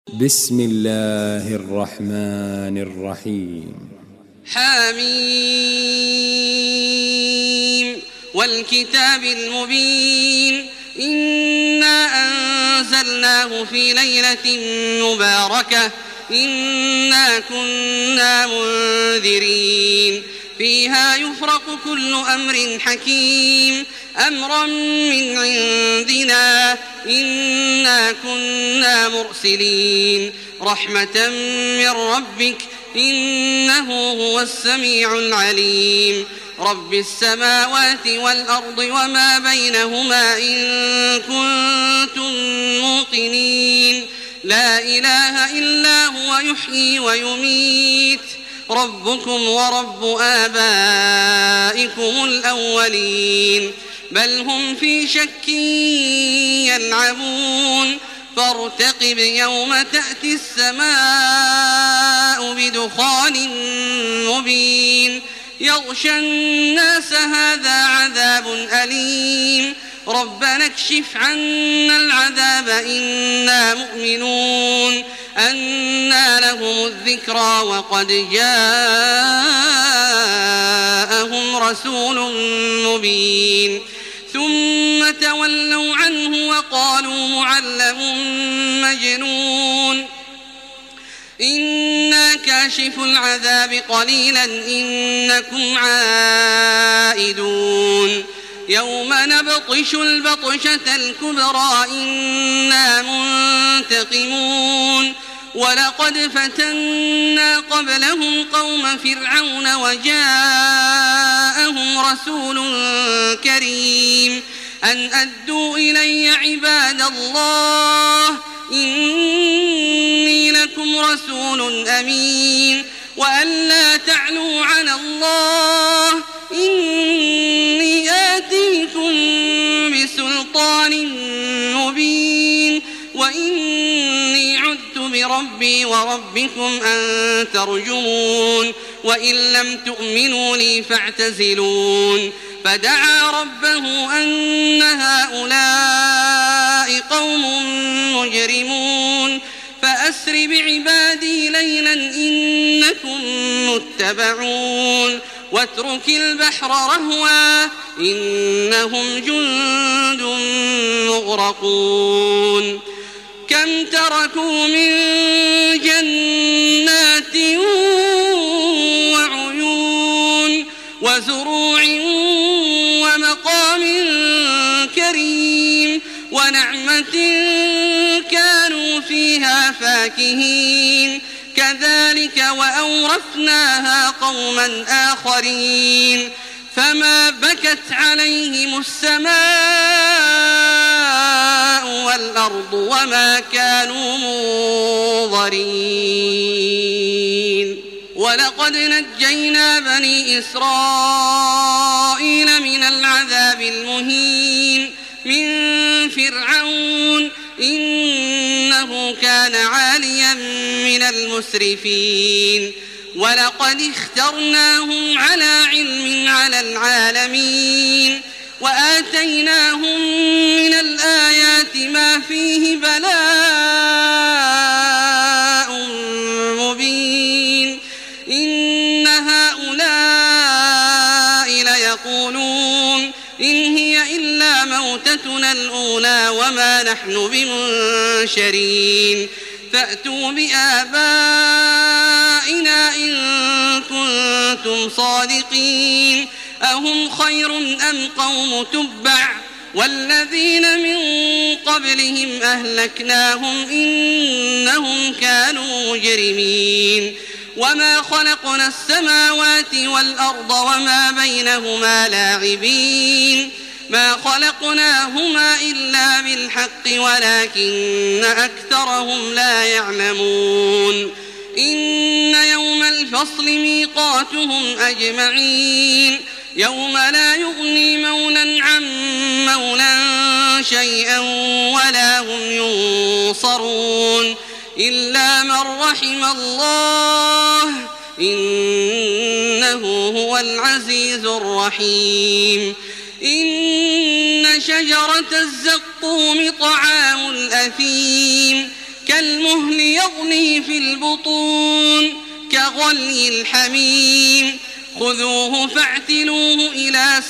بسم الله الرحمن الرحيم. حميم والكتاب المبين إنا أنزلناه في ليلة مباركة إنا كنا منذرين فيها يفرق كل أمر حكيم أمرا من عندنا إنا كنا مرسلين رحمة من ربك إنه هو السميع العليم رب السماوات والأرض وما بينهما إن كنتم موقنين لا إله إلا هو يحيي ويميت ربكم ورب آبائكم الأولين بل هم في شك يلعبون فارتقب يوم تأتي السماء بدخان مبين يغشى الناس هذا عذاب أليم ربنا اكشف عنا العذاب إنا مؤمنون أنى لهم الذكرى وقد جاءهم رسول مبين ثم تولوا عنه وقالوا معلم مجنون إنا كاشف العذاب قليلا إنكم عائدون يوم نبطش البطشة الكبرى إنا منتقمون ولقد فتنا قبلهم قوم فرعون وجاءهم رسول كريم أن أدوا إلي عباد الله إني لكم رسول أمين وأن لا تعلوا على الله إني آتيكم بسلطان مبين وإني عدت بربي وربكم أن ترجمون وإن لم تؤمنوا لي فاعتزلون فدعا ربه أن هؤلاء قوم مجرمون فأسر بعبادي ليلا إنكم متبعون واترك البحر رهوا إنهم جند مغرقون كم تركوا من جنات وعيون وزروع ومقام كريم ونعمة كانوا فيها فاكهين كذلك وأورثناها قوما آخرين فما بكت عليهم السماء والأرض وما كانوا منظرين ولقد نجينا بني إسرائيل من العذاب المهين من فرعون إنه كان عاليا من المسرفين ولقد اخترناهم على علم على العالمين وآتيناهم من الآيات ما فيه بلاء مبين إن هؤلاء ليقولون إن هي إلا موتتنا الأولى وما نحن بمنشرين فأتوا بآبائنا إن كنتم صادقين أهم خير أم قوم تبع والذين من قبلهم أهلكناهم إنهم كانوا مجرمين وما خلقنا السماوات والأرض وما بينهما لاعبين ما خلقناهما إلا بالحق ولكن أكثرهم لا يعلمون إن يوم الفصل ميقاتهم أجمعين يوم لا يغني مولا عن مولا شيئا ولا هم ينصرون إلا من رحم الله إنه هو العزيز الرحيم إن شجرة الزقوم طعام الأثيم كالمهل يغلي في البطون كغلي الحميم خذوه فاعتلوه إلى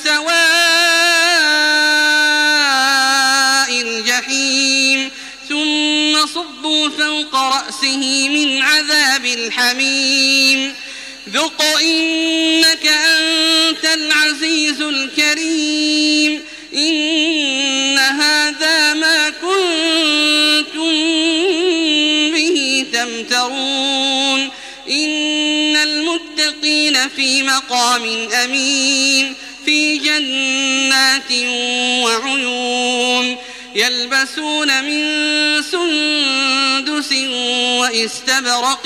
سواء الجحيم ثم صبوا فوق رأسه من عذاب الحميم ذق إنك أنت العزيز الكريم إن هذا ما كنتم به تمترون إن المتقين في مقام أمين في جنات وعيون يلبسون من سندس وإستبرق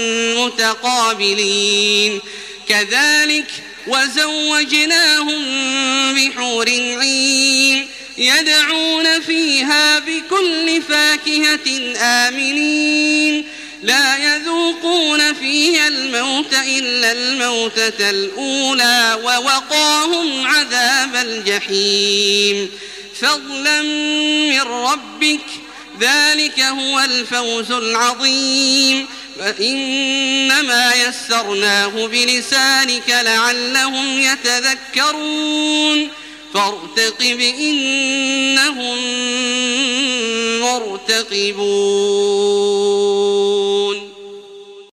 متقابلين كذلك وزوجناهم بحور عين يدعون فيها بكل فاكهة آمنين لا يذوقون فيها الموت إلا الموتة الأولى ووقاهم عذاب الجحيم فضلا من ربك ذلك هو الفوز العظيم فإنما يسرناه بلسانك لعلهم يتذكرون فارتقب إنهم مرتقبون